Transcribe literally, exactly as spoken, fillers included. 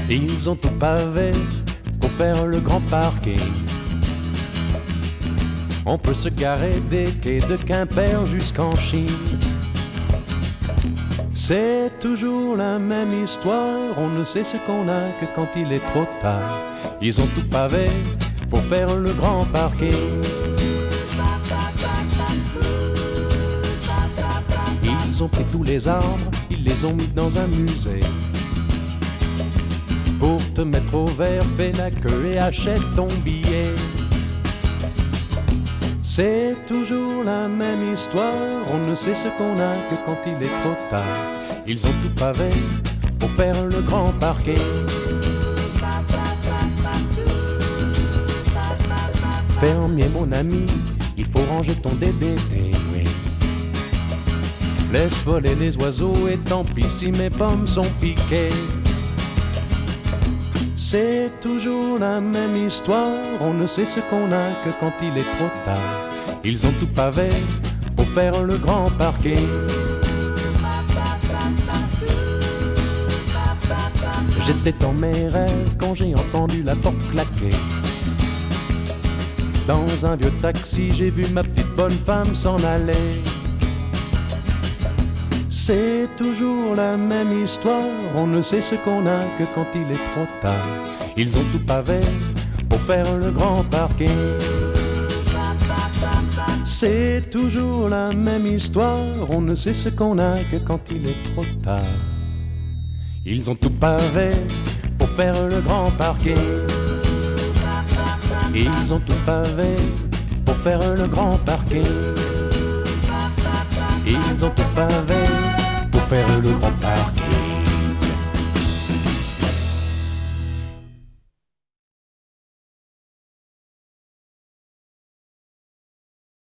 Ils ont tout pavé pour faire le grand parking. On peut se garer des quais de Quimper jusqu'en Chine. C'est toujours la même histoire, on ne sait ce qu'on a que quand il est trop tard. Ils ont tout pavé pour faire le grand parking. Ils ont pris tous les arbres, ils les ont mis dans un musée. Pour te mettre au vert, fais la queue et achète ton billet. C'est toujours la même histoire, on ne sait ce qu'on a que quand il est trop tard. Ils ont tout pavé pour faire le grand parking. Fermier mon ami, il faut ranger ton D D T, oui. Laisse voler les oiseaux et tant pis si mes pommes sont piquées. C'est toujours la même histoire, on ne sait ce qu'on a que quand il est trop tard. Ils ont tout pavé pour faire le grand parking. J'étais dans mes rêves quand j'ai entendu la porte claquer. Dans un vieux taxi, j'ai vu ma petite bonne femme s'en aller. C'est toujours la même histoire, on ne sait ce qu'on a que quand il est trop tard. Ils ont tout pavé pour faire le grand parking. C'est toujours la même histoire, on ne sait ce qu'on a que quand il est trop tard. Ils ont tout pavé pour faire le grand parking. Ils ont tout pavé pour faire le grand parking. Ils ont tout pavé pour faire le grand parking.